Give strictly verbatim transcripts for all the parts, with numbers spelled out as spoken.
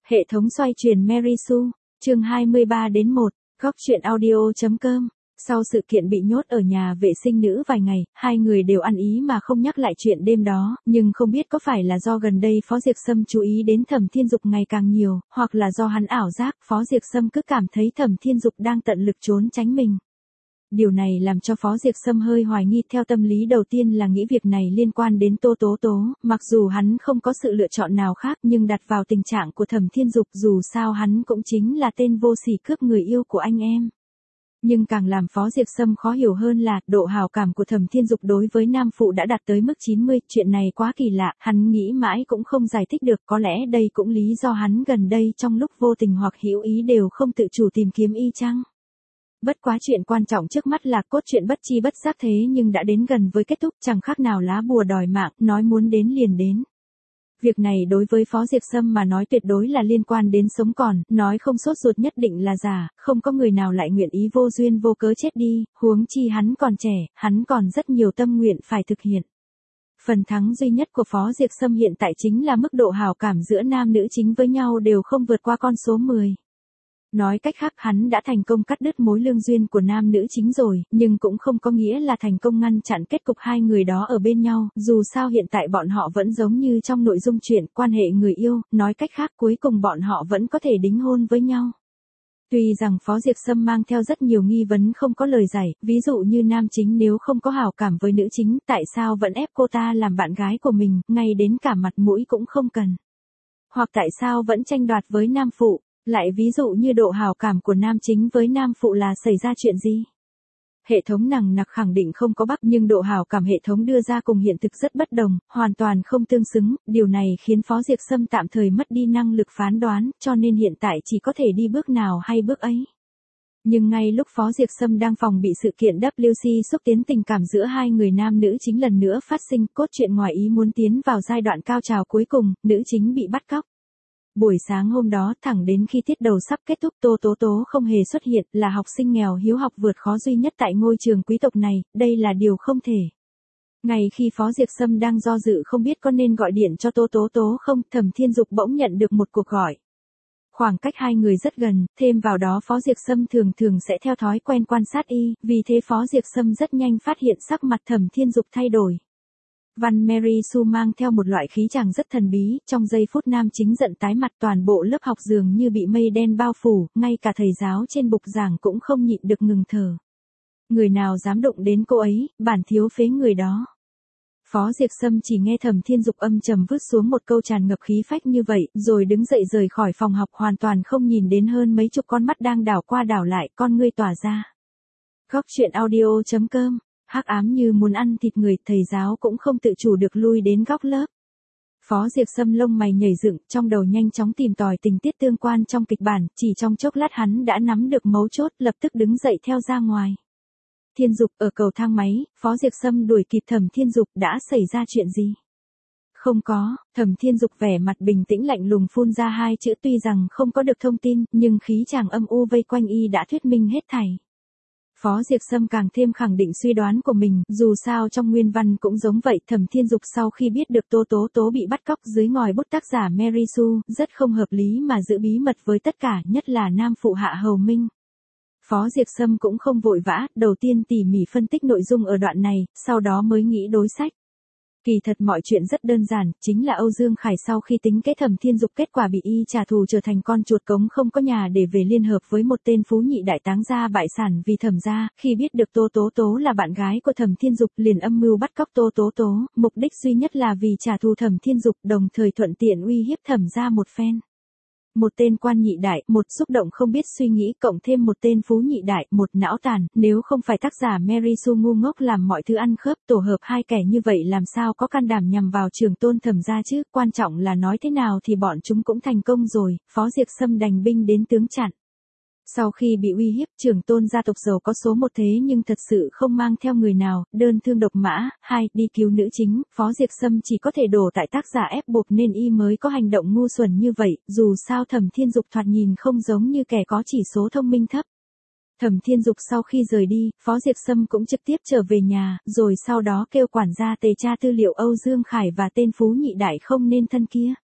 Hệ thống xoay chuyển Mary Sue, chương hai mươi ba đến một, góc truyện audio.com. Sau sự kiện bị nhốt ở nhà vệ sinh nữ vài ngày, hai người đều ăn ý mà không nhắc lại chuyện đêm đó, nhưng không biết có phải là do gần đây Phó Diệp Sâm chú ý đến Thẩm Thiên Dục ngày càng nhiều, hoặc là do hắn ảo giác, Phó Diệp Sâm cứ cảm thấy Thẩm Thiên Dục đang tận lực trốn tránh mình. Điều này làm cho Phó Diệp Sâm hơi hoài nghi, theo tâm lý đầu tiên là nghĩ việc này liên quan đến Tô Tố Tố, mặc dù hắn không có sự lựa chọn nào khác, nhưng đặt vào tình trạng của Thẩm Thiên Dục, dù sao hắn cũng chính là tên vô sỉ cướp người yêu của anh em. Nhưng càng làm Phó Diệp Sâm khó hiểu hơn là, độ hào cảm của Thẩm Thiên Dục đối với nam phụ đã đạt tới mức chín mươi, chuyện này quá kỳ lạ, hắn nghĩ mãi cũng không giải thích được, có lẽ đây cũng lý do hắn gần đây trong lúc vô tình hoặc hữu ý đều không tự chủ tìm kiếm y chăng. Bất quá chuyện quan trọng trước mắt là cốt truyện bất chi bất giác thế nhưng đã đến gần với kết thúc, chẳng khác nào lá bùa đòi mạng, nói muốn đến liền đến. Việc này đối với Phó Diệp Sâm mà nói tuyệt đối là liên quan đến sống còn, nói không sốt ruột nhất định là giả, không có người nào lại nguyện ý vô duyên vô cớ chết đi, huống chi hắn còn trẻ, hắn còn rất nhiều tâm nguyện phải thực hiện. Phần thắng duy nhất của Phó Diệp Sâm hiện tại chính là mức độ hào cảm giữa nam nữ chính với nhau đều không vượt qua con số mười. Nói cách khác, hắn đã thành công cắt đứt mối lương duyên của nam nữ chính rồi, nhưng cũng không có nghĩa là thành công ngăn chặn kết cục hai người đó ở bên nhau, dù sao hiện tại bọn họ vẫn giống như trong nội dung truyện, quan hệ người yêu, nói cách khác cuối cùng bọn họ vẫn có thể đính hôn với nhau. Tuy rằng Phó Diệp Sâm mang theo rất nhiều nghi vấn không có lời giải, ví dụ như nam chính nếu không có hảo cảm với nữ chính, tại sao vẫn ép cô ta làm bạn gái của mình, ngay đến cả mặt mũi cũng không cần. Hoặc tại sao vẫn tranh đoạt với nam phụ. Lại ví dụ như độ hào cảm của nam chính với nam phụ là xảy ra chuyện gì? Hệ thống nằng nặc khẳng định không có bắp, nhưng độ hào cảm hệ thống đưa ra cùng hiện thực rất bất đồng, hoàn toàn không tương xứng, điều này khiến Phó Diệp Sâm tạm thời mất đi năng lực phán đoán, cho nên hiện tại chỉ có thể đi bước nào hay bước ấy. Nhưng ngay lúc Phó Diệp Sâm đang phòng bị sự kiện W C xúc tiến tình cảm giữa hai người nam nữ chính lần nữa phát sinh, cốt truyện ngoài ý muốn tiến vào giai đoạn cao trào cuối cùng, nữ chính bị bắt cóc. Buổi sáng hôm đó, thẳng đến khi tiết đầu sắp kết thúc, Tô Tố Tố không hề xuất hiện, là học sinh nghèo hiếu học vượt khó duy nhất tại ngôi trường quý tộc này, đây là điều không thể. Ngày khi Phó Diệp Sâm đang do dự không biết có nên gọi điện cho Tô Tố Tố không, Thẩm Thiên Dục bỗng nhận được một cuộc gọi. Khoảng cách hai người rất gần, thêm vào đó Phó Diệp Sâm thường thường sẽ theo thói quen quan sát y, vì thế Phó Diệp Sâm rất nhanh phát hiện sắc mặt Thẩm Thiên Dục thay đổi. Văn Mary Sue mang theo một loại khí chàng rất thần bí, trong giây phút nam chính giận tái mặt, toàn bộ lớp học dường như bị mây đen bao phủ, ngay cả thầy giáo trên bục giảng cũng không nhịn được ngừng thở. Người nào dám đụng đến cô ấy, bản thiếu phế người đó. Phó Diệp Sâm chỉ nghe Thẩm Thiên Dục âm trầm vứt xuống một câu tràn ngập khí phách như vậy, rồi đứng dậy rời khỏi phòng học, hoàn toàn không nhìn đến hơn mấy chục con mắt đang đảo qua đảo lại, con ngươi tỏa ra. Góc truyện audio.com. Hắc ám như muốn ăn thịt người, thầy giáo cũng không tự chủ được lui đến góc lớp. Phó Diệp Sâm lông mày nhảy dựng, trong đầu nhanh chóng tìm tòi tình tiết tương quan trong kịch bản, chỉ trong chốc lát hắn đã nắm được mấu chốt, lập tức đứng dậy theo ra ngoài. Thiên Dục, ở cầu thang máy, Phó Diệp Sâm đuổi kịp Thẩm Thiên Dục, đã xảy ra chuyện gì? Không có, Thẩm Thiên Dục vẻ mặt bình tĩnh lạnh lùng phun ra hai chữ, tuy rằng không có được thông tin, nhưng khí chàng âm u vây quanh y đã thuyết minh hết thảy. Phó Diệp Sâm càng thêm khẳng định suy đoán của mình, dù sao trong nguyên văn cũng giống vậy, Thẩm Thiên Dục sau khi biết được Tô Tố Tố bị bắt cóc dưới ngòi bút tác giả Mary Sue, rất không hợp lý mà giữ bí mật với tất cả, nhất là nam phụ Hạ Hầu Minh. Phó Diệp Sâm cũng không vội vã, đầu tiên tỉ mỉ phân tích nội dung ở đoạn này, sau đó mới nghĩ đối sách. Kỳ thật mọi chuyện rất đơn giản, chính là Âu Dương Khải sau khi tính kế Thẩm Thiên Dục, kết quả bị y trả thù trở thành con chuột cống không có nhà để về, liên hợp với một tên phú nhị đại táng gia bại sản vì Thẩm gia, khi biết được Tô Tố Tố là bạn gái của Thẩm Thiên Dục liền âm mưu bắt cóc Tô Tố Tố, mục đích duy nhất là vì trả thù Thẩm Thiên Dục, đồng thời thuận tiện uy hiếp Thẩm gia một phen. Một tên quan nhị đại, một xúc động không biết suy nghĩ, cộng thêm một tên phú nhị đại, một não tàn, nếu không phải tác giả Mary Sue ngu ngốc làm mọi thứ ăn khớp, tổ hợp hai kẻ như vậy làm sao có can đảm nhằm vào trường tôn Thẩm gia chứ, quan trọng là nói thế nào thì bọn chúng cũng thành công rồi, Phó Diệp Sâm đành binh đến tướng chặn. Sau khi bị uy hiếp, trường tôn gia tộc giàu có số một thế nhưng thật sự không mang theo người nào, đơn thương độc mã, hai, đi cứu nữ chính, Phó Diệp Sâm chỉ có thể đổ tại tác giả ép buộc nên y mới có hành động ngu xuẩn như vậy, dù sao Thẩm Thiên Dục thoạt nhìn không giống như kẻ có chỉ số thông minh thấp. Thẩm Thiên Dục sau khi rời đi, Phó Diệp Sâm cũng trực tiếp trở về nhà, rồi sau đó kêu quản gia tề tra tư liệu Âu Dương Khải và tên phú nhị đại không nên thân kia.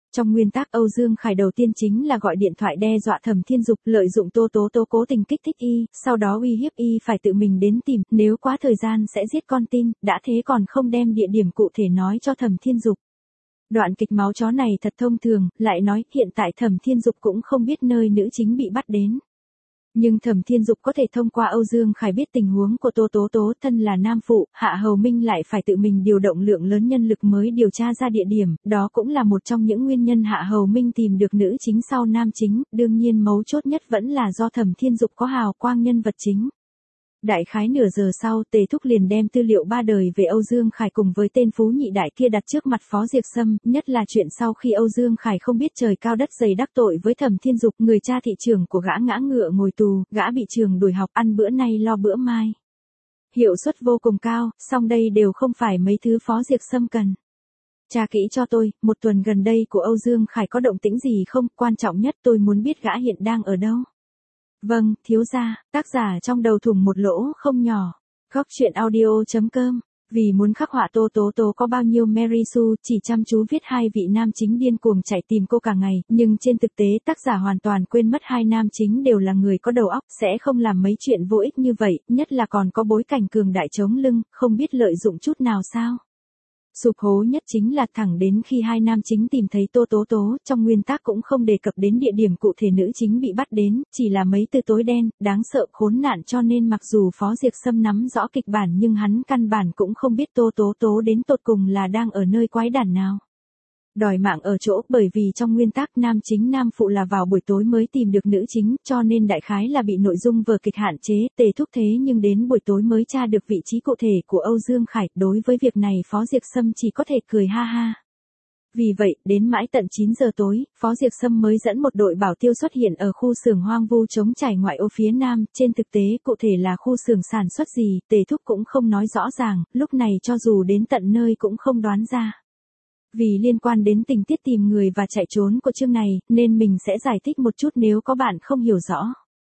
Trong nguyên tắc Âu Dương Khải đầu tiên chính là gọi điện thoại đe dọa Thẩm Thiên Dục, lợi dụng Tô Tố Tố cố tình kích thích y, sau đó uy hiếp y phải tự mình đến tìm, nếu quá thời gian sẽ giết con tin, đã thế còn không đem địa điểm cụ thể nói cho Thẩm Thiên Dục. Đoạn kịch máu chó này thật thông thường, lại nói hiện tại Thẩm Thiên Dục cũng không biết nơi nữ chính bị bắt đến. Nhưng Thẩm Thiên Dục có thể thông qua Âu Dương Khải biết tình huống của Tô Tố Tố, thân là nam phụ, Hạ Hầu Minh lại phải tự mình điều động lượng lớn nhân lực mới điều tra ra địa điểm, đó cũng là một trong những nguyên nhân Hạ Hầu Minh tìm được nữ chính sau nam chính, đương nhiên mấu chốt nhất vẫn là do Thẩm Thiên Dục có hào quang nhân vật chính. Đại khái nửa giờ sau, Tề Thúc liền đem tư liệu ba đời về Âu Dương Khải cùng với tên phú nhị đại kia đặt trước mặt Phó Diệp Sâm, nhất là chuyện sau khi Âu Dương Khải không biết trời cao đất dày đắc tội với Thẩm Thiên Dục, người cha thị trường của gã ngã ngựa ngồi tù, gã bị trường đuổi học, ăn bữa nay lo bữa mai. Hiệu suất vô cùng cao, song đây đều không phải mấy thứ Phó Diệp Sâm cần. Tra kỹ cho tôi, một tuần gần đây của Âu Dương Khải có động tĩnh gì không, quan trọng nhất tôi muốn biết gã hiện đang ở đâu. Vâng, thiếu gia, tác giả trong đầu thủng một lỗ không nhỏ. Góc truyện audio chấm com. Vì muốn khắc họa Tô Tố Tố có bao nhiêu Mary Sue chỉ chăm chú viết hai vị nam chính điên cuồng chạy tìm cô cả ngày, nhưng trên thực tế tác giả hoàn toàn quên mất hai nam chính đều là người có đầu óc, sẽ không làm mấy chuyện vô ích như vậy, nhất là còn có bối cảnh cường đại chống lưng, không biết lợi dụng chút nào sao. Sụp hố nhất chính là thẳng đến khi hai nam chính tìm thấy Tô Tố Tố, trong nguyên tác cũng không đề cập đến địa điểm cụ thể nữ chính bị bắt đến, chỉ là mấy từ tối đen, đáng sợ khốn nạn, cho nên mặc dù Phó Diệp Sâm nắm rõ kịch bản nhưng hắn căn bản cũng không biết Tô Tố Tố đến tột cùng là đang ở nơi quái đản nào. Đòi mạng ở chỗ, bởi vì trong nguyên tắc nam chính nam phụ là vào buổi tối mới tìm được nữ chính, cho nên đại khái là bị nội dung vở kịch hạn chế, Tề Thúc thế nhưng đến buổi tối mới tra được vị trí cụ thể của Âu Dương Khải, đối với việc này Phó Diệp Sâm chỉ có thể cười ha ha. Vì vậy, đến mãi tận chín giờ tối, Phó Diệp Sâm mới dẫn một đội bảo tiêu xuất hiện ở khu xưởng hoang vu trống trải ngoại ô phía nam, trên thực tế cụ thể là khu xưởng sản xuất gì, Tề Thúc cũng không nói rõ ràng, lúc này cho dù đến tận nơi cũng không đoán ra. Vì liên quan đến tình tiết tìm người và chạy trốn của chương này, nên mình sẽ giải thích một chút nếu có bạn không hiểu rõ.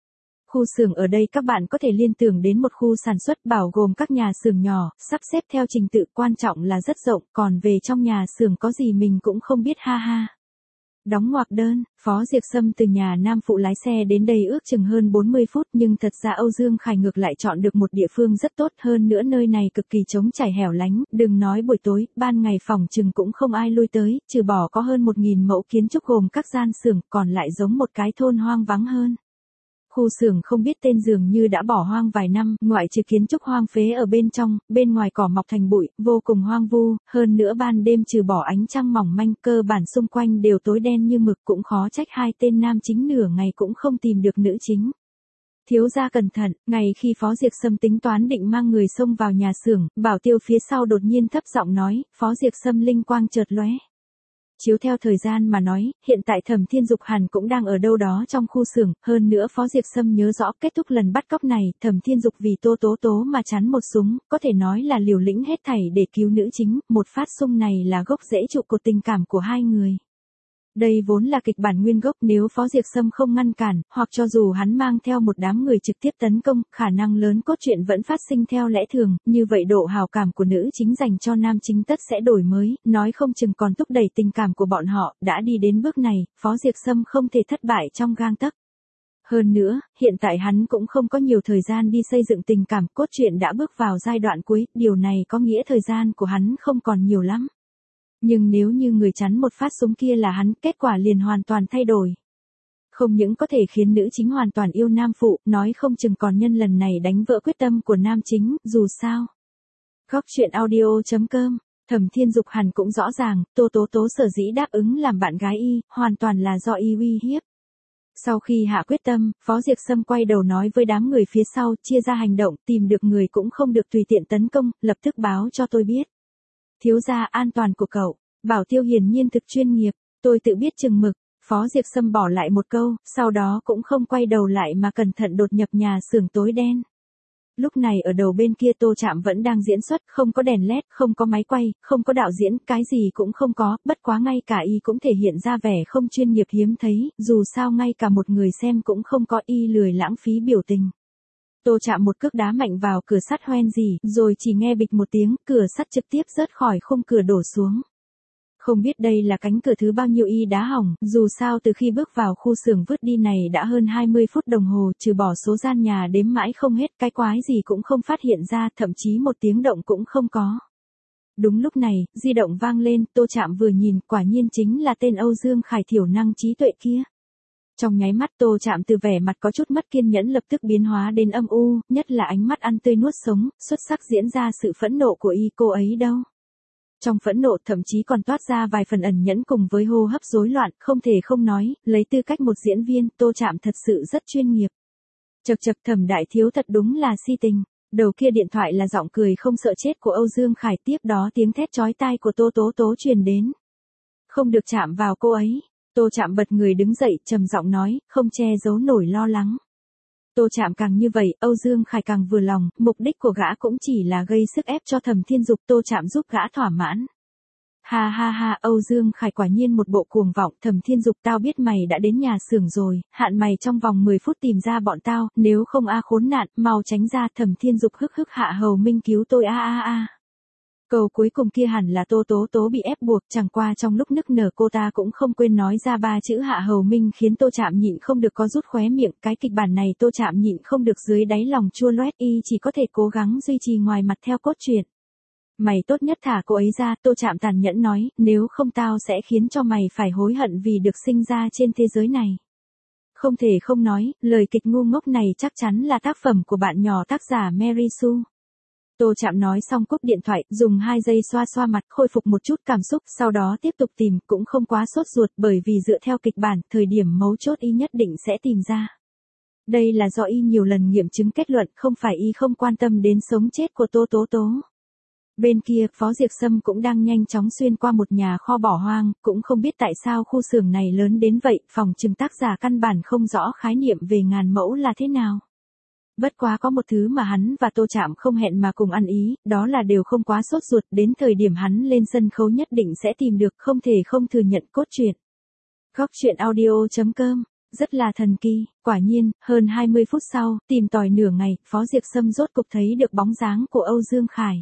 Khu xưởng ở đây các bạn có thể liên tưởng đến một khu sản xuất bao gồm các nhà xưởng nhỏ, sắp xếp theo trình tự, quan trọng là rất rộng, còn về trong nhà xưởng có gì mình cũng không biết ha ha. Đóng ngoặc đơn, Phó Diệp Sâm từ nhà nam phụ lái xe đến đây ước chừng hơn bốn mươi phút, nhưng thật ra Âu Dương Khải ngược lại chọn được một địa phương rất tốt, hơn nữa nơi này cực kỳ trống trải hẻo lánh, đừng nói buổi tối, ban ngày phòng chừng cũng không ai lui tới, trừ bỏ có hơn một nghìn mẫu kiến trúc gồm các gian xưởng, còn lại giống một cái thôn hoang vắng hơn. Khu xưởng không biết tên dường như đã bỏ hoang vài năm, ngoại trừ kiến trúc hoang phế ở bên trong, bên ngoài cỏ mọc thành bụi, vô cùng hoang vu, hơn nữa ban đêm trừ bỏ ánh trăng mỏng manh, cơ bản xung quanh đều tối đen như mực, cũng khó trách hai tên nam chính nửa ngày cũng không tìm được nữ chính. Thiếu gia cẩn thận, ngày khi Phó Diệp Sâm tính toán định mang người xông vào nhà xưởng, bảo tiêu phía sau đột nhiên thấp giọng nói, Phó Diệp Sâm linh quang chợt lóe. Chiếu theo thời gian mà nói, hiện tại Thẩm Thiên Dục hẳn cũng đang ở đâu đó trong khu xưởng, hơn nữa Phó Diệp Sâm nhớ rõ kết thúc lần bắt cóc này, Thẩm Thiên Dục vì Tô Tố Tố mà chắn một súng, có thể nói là liều lĩnh hết thảy để cứu nữ chính, một phát xung này là gốc rễ trụ cột tình cảm của hai người. Đây vốn là kịch bản nguyên gốc, nếu Phó Diệp Sâm không ngăn cản, hoặc cho dù hắn mang theo một đám người trực tiếp tấn công, khả năng lớn cốt truyện vẫn phát sinh theo lẽ thường, như vậy độ hào cảm của nữ chính dành cho nam chính tất sẽ đổi mới, nói không chừng còn thúc đẩy tình cảm của bọn họ, đã đi đến bước này, Phó Diệp Sâm không thể thất bại trong gang tấc. Hơn nữa, hiện tại hắn cũng không có nhiều thời gian đi xây dựng tình cảm, cốt truyện đã bước vào giai đoạn cuối, điều này có nghĩa thời gian của hắn không còn nhiều lắm. Nhưng nếu như người chắn một phát súng kia là hắn, kết quả liền hoàn toàn thay đổi. Không những có thể khiến nữ chính hoàn toàn yêu nam phụ, nói không chừng còn nhân lần này đánh vỡ quyết tâm của nam chính, dù sao. Góc truyện audio chấm com, Thẩm Thiên Dục hẳn cũng rõ ràng, Tô Tố Tố sở dĩ đáp ứng làm bạn gái y, hoàn toàn là do y uy hiếp. Sau khi hạ quyết tâm, Phó Diệp Sâm quay đầu nói với đám người phía sau, chia ra hành động, tìm được người cũng không được tùy tiện tấn công, lập tức báo cho tôi biết. Thiếu gia, an toàn của cậu, bảo tiêu hiển nhiên thực chuyên nghiệp, tôi tự biết chừng mực. Phó Diệp Sâm bỏ lại một câu, sau đó cũng không quay đầu lại mà cẩn thận đột nhập nhà xưởng tối đen. Lúc này ở đầu bên kia Tô Trạm vẫn đang diễn xuất, không có đèn led, không có máy quay, không có đạo diễn, cái gì cũng không có, bất quá ngay cả y cũng thể hiện ra vẻ không chuyên nghiệp hiếm thấy, dù sao ngay cả một người xem cũng không có, y lười lãng phí biểu tình. Tô Trạm một cước đá mạnh vào cửa sắt hoen gì, rồi chỉ nghe bịch một tiếng, cửa sắt trực tiếp rớt khỏi khung cửa đổ xuống. Không biết đây là cánh cửa thứ bao nhiêu y đá hỏng, dù sao từ khi bước vào khu xưởng vứt đi này đã hơn hai mươi phút đồng hồ, trừ bỏ số gian nhà đếm mãi không hết, cái quái gì cũng không phát hiện ra, thậm chí một tiếng động cũng không có. Đúng lúc này, di động vang lên, Tô Trạm vừa nhìn, quả nhiên chính là tên Âu Dương Khải thiểu năng trí tuệ kia. Trong nháy mắt Tô Trạm từ vẻ mặt có chút mất kiên nhẫn lập tức biến hóa đến âm u, nhất là ánh mắt ăn tươi nuốt sống, xuất sắc diễn ra sự phẫn nộ của y cô ấy đâu. Trong phẫn nộ thậm chí còn toát ra vài phần ẩn nhẫn cùng với hô hấp rối loạn, không thể không nói, lấy tư cách một diễn viên, Tô Trạm thật sự rất chuyên nghiệp. Chậc chậc Thẩm đại thiếu thật đúng là si tình. Đầu kia điện thoại là giọng cười không sợ chết của Âu Dương Khải, tiếp đó tiếng thét chói tai của Tô Tố Tố truyền đến. Không được chạm vào cô ấy. Tô Trạm bật người đứng dậy, trầm giọng nói, không che giấu nổi lo lắng. Tô Trạm càng như vậy, Âu Dương Khải càng vừa lòng, mục đích của gã cũng chỉ là gây sức ép cho Thẩm Thiên Dục, Tô Trạm giúp gã thỏa mãn. Ha ha ha, Âu Dương Khải quả nhiên một bộ cuồng vọng, Thẩm Thiên Dục tao biết mày đã đến nhà xưởng rồi, hạn mày trong vòng mười phút tìm ra bọn tao, nếu không a khốn nạn, mau tránh ra, Thẩm Thiên Dục hức hức hạ hầu minh cứu tôi a a a. Câu cuối cùng kia hẳn là Tô Tố Tố bị ép buộc, chẳng qua trong lúc nức nở cô ta cũng không quên nói ra ba chữ hạ hầu minh khiến Tô Trạm nhịn không được có rút khóe miệng, cái kịch bản này Tô Trạm nhịn không được dưới đáy lòng chua loét, y chỉ có thể cố gắng duy trì ngoài mặt theo cốt truyện. Mày tốt nhất thả cô ấy ra, Tô Trạm tàn nhẫn nói, nếu không tao sẽ khiến cho mày phải hối hận vì được sinh ra trên thế giới này. Không thể không nói, lời kịch ngu ngốc này chắc chắn là tác phẩm của bạn nhỏ tác giả Mary Sue. Tô Trạm nói xong cúp điện thoại, dùng hai giây xoa xoa mặt khôi phục một chút cảm xúc, sau đó tiếp tục tìm, cũng không quá sốt ruột bởi vì dựa theo kịch bản, thời điểm mấu chốt y nhất định sẽ tìm ra. Đây là do y nhiều lần nghiệm chứng kết luận, không phải y không quan tâm đến sống chết của Tô Tố Tố. Bên kia, Phó Diệp Sâm cũng đang nhanh chóng xuyên qua một nhà kho bỏ hoang, cũng không biết tại sao khu xưởng này lớn đến vậy, phòng trừng tác giả căn bản không rõ khái niệm về ngàn mẫu là thế nào. Bất quá có một thứ mà hắn và Tô Trạm không hẹn mà cùng ăn ý, đó là đều không quá sốt ruột, đến thời điểm hắn lên sân khấu nhất định sẽ tìm được, không thể không thừa nhận cốt truyện. Góc truyện audio chấm com, rất là thần kỳ, quả nhiên, hơn hai mươi phút sau, tìm tòi nửa ngày, Phó Diệp Sâm rốt cục thấy được bóng dáng của Âu Dương Khải.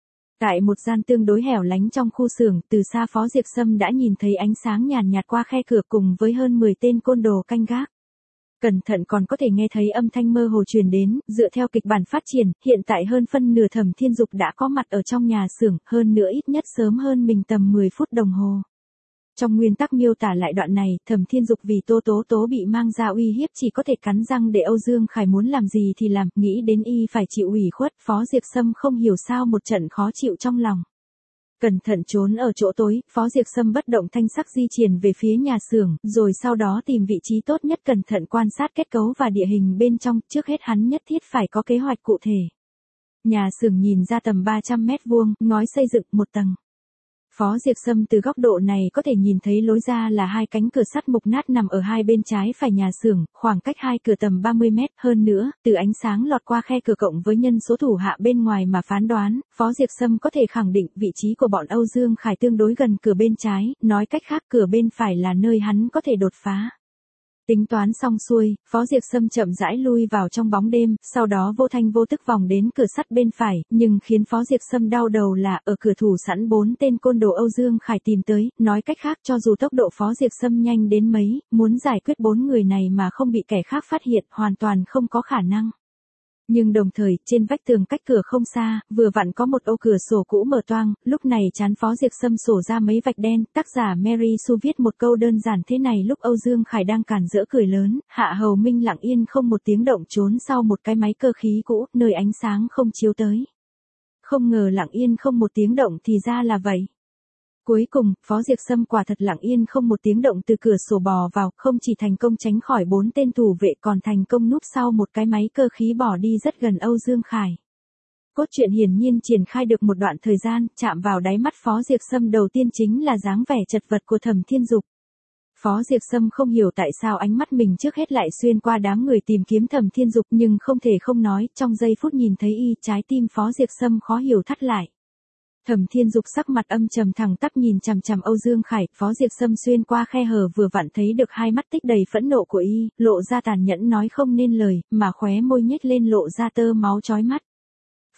Tại một gian tương đối hẻo lánh trong khu xưởng, từ xa Phó Diệp Sâm đã nhìn thấy ánh sáng nhàn nhạt qua khe cửa cùng với hơn mười tên côn đồ canh gác. Cẩn thận còn có thể nghe thấy âm thanh mơ hồ truyền đến, dựa theo kịch bản phát triển, hiện tại hơn phân nửa Thẩm Thiên Dục đã có mặt ở trong nhà xưởng, hơn nữa ít nhất sớm hơn mình tầm mười phút đồng hồ. Trong nguyên tắc miêu tả lại đoạn này, Thẩm Thiên Dục vì Tô Tố Tố bị mang ra uy hiếp chỉ có thể cắn răng để Âu Dương Khải muốn làm gì thì làm, nghĩ đến y phải chịu ủy khuất, Phó Diệp Sâm không hiểu sao một trận khó chịu trong lòng. Cẩn thận trốn ở chỗ tối, Phó Diệp Sâm bất động thanh sắc di chuyển về phía nhà xưởng, rồi sau đó tìm vị trí tốt nhất cẩn thận quan sát kết cấu và địa hình bên trong, trước hết hắn nhất thiết phải có kế hoạch cụ thể. Nhà xưởng nhìn ra tầm ba trăm mét vuông, ngói xây dựng một tầng. Phó Diệp Sâm từ góc độ này có thể nhìn thấy lối ra là hai cánh cửa sắt mục nát nằm ở hai bên trái phải nhà xưởng, khoảng cách hai cửa tầm ba mươi mét, hơn nữa, từ ánh sáng lọt qua khe cửa cộng với nhân số thủ hạ bên ngoài mà phán đoán, Phó Diệp Sâm có thể khẳng định vị trí của bọn Âu Dương Khải tương đối gần cửa bên trái, nói cách khác cửa bên phải là nơi hắn có thể đột phá. Tính toán xong xuôi, Phó Diệp Sâm chậm rãi lui vào trong bóng đêm, sau đó vô thanh vô tức vòng đến cửa sắt bên phải, nhưng khiến Phó Diệp Sâm đau đầu là ở cửa thủ sẵn bốn tên côn đồ Âu Dương Khải tìm tới, nói cách khác cho dù tốc độ Phó Diệp Sâm nhanh đến mấy, muốn giải quyết bốn người này mà không bị kẻ khác phát hiện hoàn toàn không có khả năng. Nhưng đồng thời, trên vách tường cách cửa không xa, vừa vặn có một ô cửa sổ cũ mở toang, lúc này trán Phó Diệp Sâm sổ ra mấy vạch đen, tác giả Mary Sue viết một câu đơn giản thế này lúc Âu Dương Khải đang càn rỡ cười lớn, Hạ Hầu Minh lặng yên không một tiếng động trốn sau một cái máy cơ khí cũ, nơi ánh sáng không chiếu tới. Không ngờ lặng yên không một tiếng động thì ra là vậy. Cuối cùng, Phó Diệp Sâm quả thật lặng yên không một tiếng động từ cửa sổ bò vào, không chỉ thành công tránh khỏi bốn tên thủ vệ còn thành công núp sau một cái máy cơ khí bỏ đi rất gần Âu Dương Khải. Cốt truyện hiển nhiên triển khai được một đoạn thời gian, chạm vào đáy mắt Phó Diệp Sâm đầu tiên chính là dáng vẻ chật vật của Thẩm Thiên Dục. Phó Diệp Sâm không hiểu tại sao ánh mắt mình trước hết lại xuyên qua đám người tìm kiếm Thẩm Thiên Dục, nhưng không thể không nói, trong giây phút nhìn thấy y, trái tim Phó Diệp Sâm khó hiểu thắt lại. Thẩm Thiên Dục sắc mặt âm trầm thẳng tắp nhìn chằm chằm Âu Dương Khải, Phó Diệp Sâm xuyên qua khe hở vừa vặn thấy được hai mắt tích đầy phẫn nộ của y, lộ ra tàn nhẫn nói không nên lời, mà khóe môi nhếch lên lộ ra tơ máu chói mắt.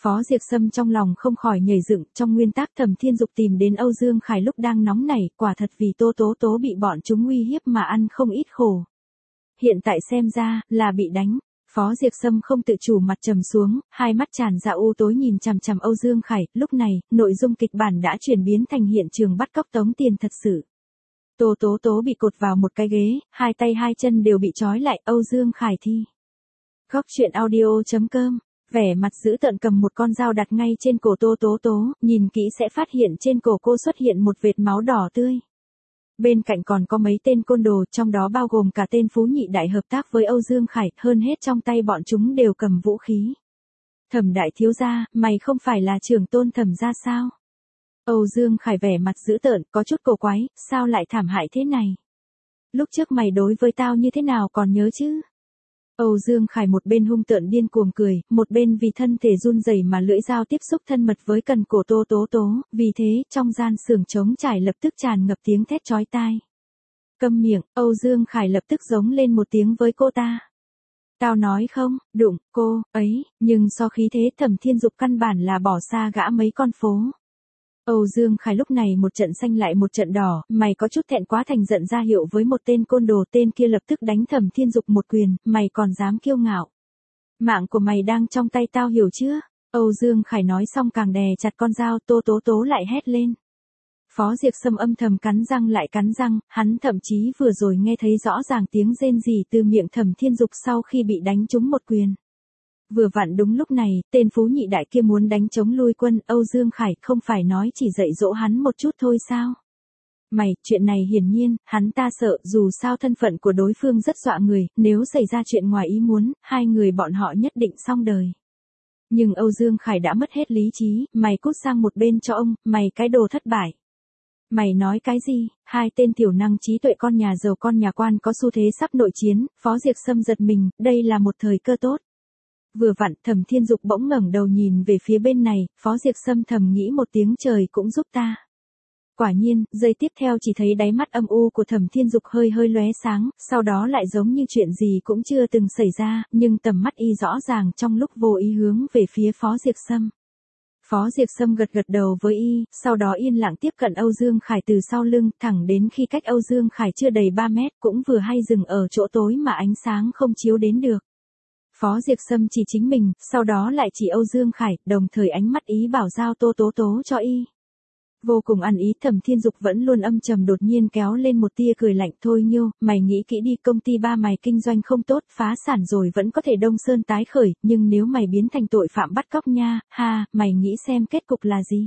Phó Diệp Sâm trong lòng không khỏi nhảy dựng, trong nguyên tắc Thẩm Thiên Dục tìm đến Âu Dương Khải lúc đang nóng nảy, quả thật vì Tô Tố Tố bị bọn chúng uy hiếp mà ăn không ít khổ. Hiện tại xem ra, là bị đánh. Phó Diệp Sâm không tự chủ mặt trầm xuống, hai mắt tràn ra u tối nhìn chằm chằm Âu Dương Khải, lúc này, nội dung kịch bản đã chuyển biến thành hiện trường bắt cóc tống tiền thật sự. Tô Tố Tố bị cột vào một cái ghế, hai tay hai chân đều bị trói lại, Âu Dương Khải thi. Góc truyện audio chấm com, vẻ mặt dữ tợn cầm một con dao đặt ngay trên cổ Tô Tố Tố, nhìn kỹ sẽ phát hiện trên cổ cô xuất hiện một vệt máu đỏ tươi. Bên cạnh còn có mấy tên côn đồ, trong đó bao gồm cả tên Phú Nhị Đại hợp tác với Âu Dương Khải, hơn hết trong tay bọn chúng đều cầm vũ khí. Thẩm đại thiếu gia, mày không phải là trưởng tôn Thẩm gia sao? Âu Dương Khải vẻ mặt dữ tợn, có chút cổ quái, sao lại thảm hại thế này? Lúc trước mày đối với tao như thế nào còn nhớ chứ? Âu Dương Khải một bên hung tợn điên cuồng cười, một bên vì thân thể run rẩy mà lưỡi dao tiếp xúc thân mật với cần cổ Tô Tố Tố, vì thế, trong gian xưởng trống trải lập tức tràn ngập tiếng thét chói tai. Câm miệng, Âu Dương Khải lập tức giống lên một tiếng với cô ta. Tao nói không, đụng, cô, ấy, nhưng so khí thế Thẩm Thiên Dục căn bản là bỏ xa gã mấy con phố. Âu Dương Khải lúc này một trận xanh lại một trận đỏ, mày có chút thẹn quá thành giận ra hiệu với một tên côn đồ, tên kia lập tức đánh Thẩm Thiên Dục một quyền, mày còn dám kiêu ngạo. Mạng của mày đang trong tay tao hiểu chưa? Âu Dương Khải nói xong càng đè chặt con dao, Tô Tố Tố lại hét lên. Phó Diệp Sâm âm thầm cắn răng lại cắn răng, hắn thậm chí vừa rồi nghe thấy rõ ràng tiếng rên rỉ từ miệng Thẩm Thiên Dục sau khi bị đánh trúng một quyền. Vừa vặn đúng lúc này, tên Phú Nhị Đại kia muốn đánh chống lui quân, Âu Dương Khải không phải nói chỉ dạy dỗ hắn một chút thôi sao? Mày, chuyện này hiển nhiên, hắn ta sợ, dù sao thân phận của đối phương rất dọa người, nếu xảy ra chuyện ngoài ý muốn, hai người bọn họ nhất định xong đời. Nhưng Âu Dương Khải đã mất hết lý trí, mày cút sang một bên cho ông, mày cái đồ thất bại. Mày nói cái gì? Hai tên tiểu năng trí tuệ con nhà giàu con nhà quan có xu thế sắp nội chiến, Phó Diệp Sâm giật mình, đây là một thời cơ tốt. Vừa vặn, Thẩm Thiên Dục bỗng ngẩng đầu nhìn về phía bên này, Phó Diệp Sâm thầm nghĩ một tiếng trời cũng giúp ta. Quả nhiên, giây tiếp theo chỉ thấy đáy mắt âm u của Thẩm Thiên Dục hơi hơi lóe sáng, sau đó lại giống như chuyện gì cũng chưa từng xảy ra, nhưng tầm mắt y rõ ràng trong lúc vô ý hướng về phía Phó Diệp Sâm. Phó Diệp Sâm gật gật đầu với y, sau đó yên lặng tiếp cận Âu Dương Khải từ sau lưng, thẳng đến khi cách Âu Dương Khải chưa đầy ba mét, cũng vừa hay dừng ở chỗ tối mà ánh sáng không chiếu đến được. Phó Diệp Sâm chỉ chính mình, sau đó lại chỉ Âu Dương Khải, đồng thời ánh mắt ý bảo giao Tô Tố Tố cho y. Vô cùng ăn ý, Thẩm Thiên Dục vẫn luôn âm trầm đột nhiên kéo lên một tia cười lạnh, thôi Nhiêu, mày nghĩ kỹ đi, công ty ba mày kinh doanh không tốt, phá sản rồi vẫn có thể đông sơn tái khởi, nhưng nếu mày biến thành tội phạm bắt cóc nha, ha, mày nghĩ xem kết cục là gì?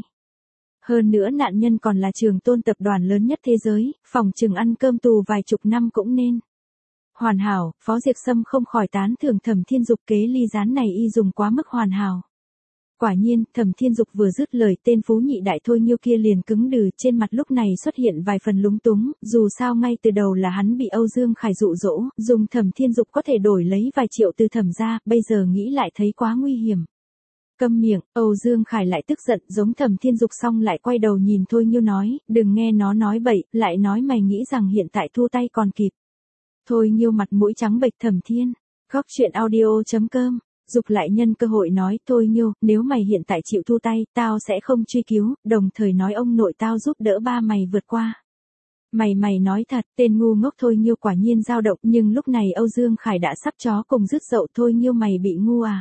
Hơn nữa nạn nhân còn là Trường Tôn tập đoàn lớn nhất thế giới, phòng chừng ăn cơm tù vài chục năm cũng nên. Hoàn hảo, Phó Diệp Sâm không khỏi tán thưởng Thẩm Thiên Dục kế ly gián này y dùng quá mức hoàn hảo. Quả nhiên, Thẩm Thiên Dục vừa dứt lời, tên Phú Nhị Đại thôi Nhiêu kia liền cứng đừ, trên mặt lúc này xuất hiện vài phần lúng túng, dù sao ngay từ đầu là hắn bị Âu Dương Khải dụ dỗ, dùng Thẩm Thiên Dục có thể đổi lấy vài triệu từ Thẩm gia, bây giờ nghĩ lại thấy quá nguy hiểm. Câm miệng, Âu Dương Khải lại tức giận, giống Thẩm Thiên Dục xong lại quay đầu nhìn Thôi Nhiêu nói, đừng nghe nó nói bậy, lại nói mày nghĩ rằng hiện tại thu tay còn kịp. Thôi Nhiêu mặt mũi trắng bệch, Thẩm Thiên, góc truyện audio chấm com, dục lại nhân cơ hội nói, Thôi Nhiêu, nếu mày hiện tại chịu thu tay, tao sẽ không truy cứu, đồng thời nói ông nội tao giúp đỡ ba mày vượt qua. Mày mày nói thật, tên ngu ngốc Thôi Nhiêu quả nhiên dao động, nhưng lúc này Âu Dương Khải đã sắp chó cùng dứt dậu, Thôi Nhiêu mày bị ngu à.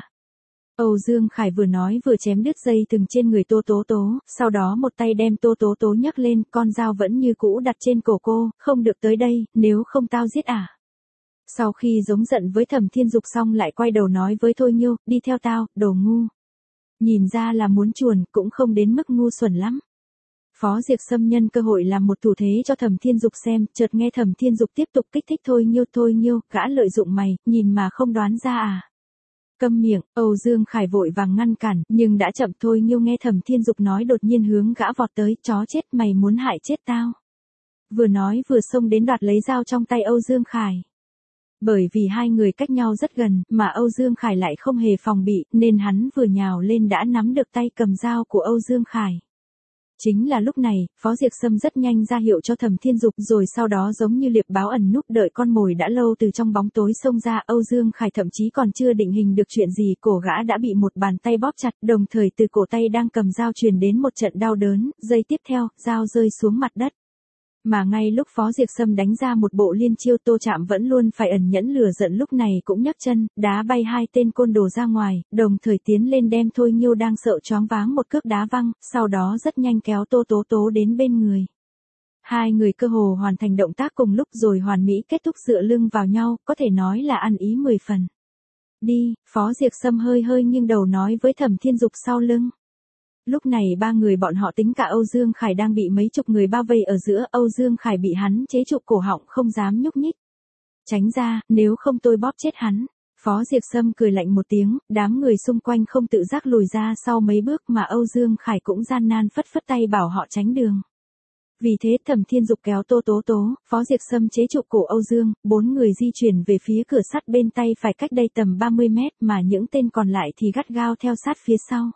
Âu Dương Khải vừa nói vừa chém đứt dây thừng trên người Tô Tố Tố, sau đó một tay đem Tô Tố Tố nhấc lên, con dao vẫn như cũ đặt trên cổ cô, không được tới đây, nếu không tao giết à. Sau khi giống giận với Thẩm Thiên Dục xong lại quay đầu nói với Thôi Nhiêu, đi theo tao, đồ ngu. Nhìn ra là muốn chuồn, cũng không đến mức ngu xuẩn lắm. Phó Diệp Sâm nhân cơ hội làm một thủ thế cho Thẩm Thiên Dục xem, chợt nghe Thẩm Thiên Dục tiếp tục kích thích Thôi Nhiêu, Thôi Nhiêu, gã lợi dụng mày, nhìn mà không đoán ra à. Câm miệng, Âu Dương Khải vội vàng ngăn cản, nhưng đã chậm. Thôi Nhiêu nghe Thẩm Thiên Dục nói đột nhiên hướng gã vọt tới, chó chết, mày muốn hại chết tao. Vừa nói vừa xông đến đoạt lấy dao trong tay Âu Dương Khải. Bởi vì hai người cách nhau rất gần, mà Âu Dương Khải lại không hề phòng bị, nên hắn vừa nhào lên đã nắm được tay cầm dao của Âu Dương Khải. Chính là lúc này, Phó Diệc Sâm rất nhanh ra hiệu cho Thẩm Thiên Dục rồi sau đó giống như liệp báo ẩn núp đợi con mồi đã lâu từ trong bóng tối xông ra. Âu Dương Khải thậm chí còn chưa định hình được chuyện gì, cổ gã đã bị một bàn tay bóp chặt, đồng thời từ cổ tay đang cầm dao truyền đến một trận đau đớn, giây tiếp theo, dao rơi xuống mặt đất. Mà ngay lúc Phó Diệc Sâm đánh ra một bộ liên chiêu, Tô Trạm vẫn luôn phải ẩn nhẫn lửa giận lúc này cũng nhấc chân, đá bay hai tên côn đồ ra ngoài, đồng thời tiến lên đem Thôi Nghiêu đang sợ choáng váng một cước đá văng, sau đó rất nhanh kéo Tô Tố Tố đến bên người. Hai người cơ hồ hoàn thành động tác cùng lúc rồi hoàn mỹ kết thúc dựa lưng vào nhau, có thể nói là ăn ý mười phần. Đi, Phó Diệc Sâm hơi hơi nghiêng đầu nói với Thẩm Thiên Dục sau lưng. Lúc này ba người bọn họ tính cả Âu Dương Khải đang bị mấy chục người bao vây ở giữa, Âu Dương Khải bị hắn chế trụ cổ họng không dám nhúc nhích. Tránh ra, nếu không tôi bóp chết hắn. Phó Diệc Sâm cười lạnh một tiếng, đám người xung quanh không tự giác lùi ra sau mấy bước mà Âu Dương Khải cũng gian nan phất phất tay bảo họ tránh đường. Vì thế Thẩm Thiên Dục kéo Tô Tố Tố, Phó Diệc Sâm chế trụ cổ Âu Dương, bốn người di chuyển về phía cửa sắt bên tay phải cách đây tầm ba mươi mét mà những tên còn lại thì gắt gao theo sát phía sau.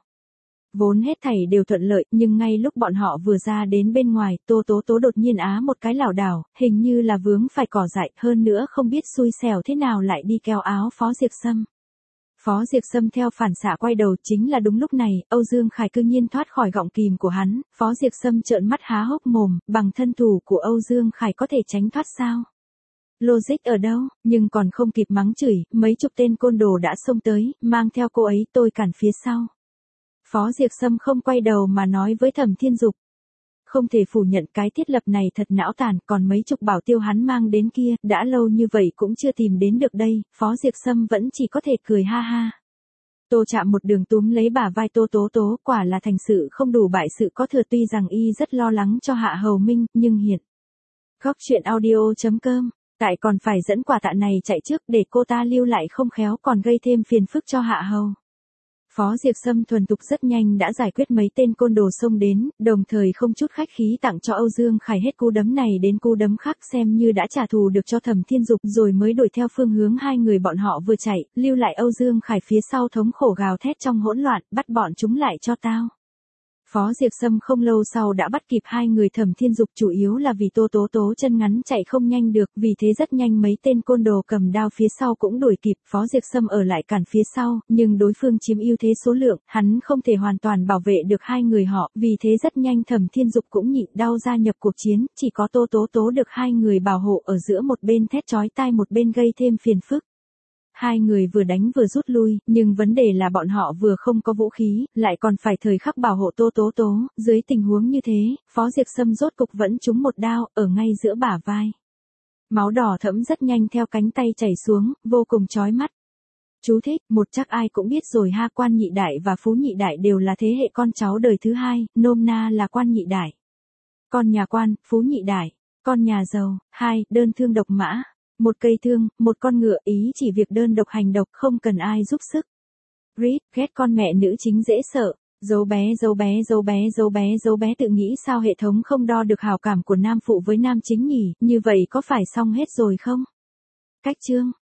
Vốn hết thảy đều thuận lợi, nhưng ngay lúc bọn họ vừa ra đến bên ngoài, Tô Tố Tố đột nhiên á một cái lảo đảo, hình như là vướng phải cỏ dại, hơn nữa không biết xui xẻo thế nào lại đi kéo áo Phó Diệc Sâm. Phó Diệc Sâm theo phản xạ quay đầu, chính là đúng lúc này, Âu Dương Khải cư nhiên thoát khỏi gọng kìm của hắn, Phó Diệc Sâm trợn mắt há hốc mồm, bằng thân thủ của Âu Dương Khải có thể tránh thoát sao? Logic ở đâu, nhưng còn không kịp mắng chửi, mấy chục tên côn đồ đã xông tới, mang theo cô ấy tôi cản phía sau. Phó Diệc Sâm không quay đầu mà nói với Thẩm Thiên Dục. Không thể phủ nhận cái thiết lập này thật não tàn, còn mấy chục bảo tiêu hắn mang đến kia, đã lâu như vậy cũng chưa tìm đến được đây, Phó Diệc Sâm vẫn chỉ có thể cười ha ha. Tô Trạm một đường túm lấy bả vai Tô Tố Tố, quả là thành sự không đủ bại sự có thừa, tuy rằng y rất lo lắng cho Hạ Hầu Minh, nhưng hiện. Góc truyện audio chấm com, tại còn phải dẫn quả tạ này chạy trước để cô ta lưu lại không khéo còn gây thêm phiền phức cho Hạ Hầu. Phó Diệc Sâm thuần thục rất nhanh đã giải quyết mấy tên côn đồ xông đến, đồng thời không chút khách khí tặng cho Âu Dương Khải hết cú đấm này đến cú đấm khác, xem như đã trả thù được cho Thẩm Thiên Dục, rồi mới đuổi theo phương hướng hai người bọn họ vừa chạy, lưu lại Âu Dương Khải phía sau thống khổ gào thét trong hỗn loạn, bắt bọn chúng lại cho tao. Phó Diệc Sâm không lâu sau đã bắt kịp hai người Thẩm Thiên Dục, chủ yếu là vì Tô Tố Tố chân ngắn chạy không nhanh được, vì thế rất nhanh mấy tên côn đồ cầm đao phía sau cũng đuổi kịp, Phó Diệc Sâm ở lại cản phía sau, nhưng đối phương chiếm ưu thế số lượng, hắn không thể hoàn toàn bảo vệ được hai người họ, vì thế rất nhanh Thẩm Thiên Dục cũng nhịn đau gia nhập cuộc chiến, chỉ có Tô Tố Tố được hai người bảo hộ ở giữa, một bên thét chói tai một bên gây thêm phiền phức. Hai người vừa đánh vừa rút lui, nhưng vấn đề là bọn họ vừa không có vũ khí, lại còn phải thời khắc bảo hộ Tô Tố Tố, dưới tình huống như thế, Phó Diệc Sâm rốt cục vẫn trúng một đao, ở ngay giữa bả vai. Máu đỏ thẫm rất nhanh theo cánh tay chảy xuống, vô cùng chói mắt. Chú thích, một chắc ai cũng biết rồi ha, Quan Nhị Đại và Phú Nhị Đại đều là thế hệ con cháu đời thứ hai, nôm na là Quan Nhị Đại. Con nhà quan, Phú Nhị Đại, con nhà giàu, hai, đơn thương độc mã. Một cây thương, một con ngựa, ý chỉ việc đơn độc hành độc, không cần ai giúp sức. Reed, ghét con mẹ nữ chính dễ sợ. Dấu bé dấu bé dấu bé dấu bé dấu bé tự nghĩ sao hệ thống không đo được hảo cảm của nam phụ với nam chính nhỉ, như vậy có phải xong hết rồi không? Cách chương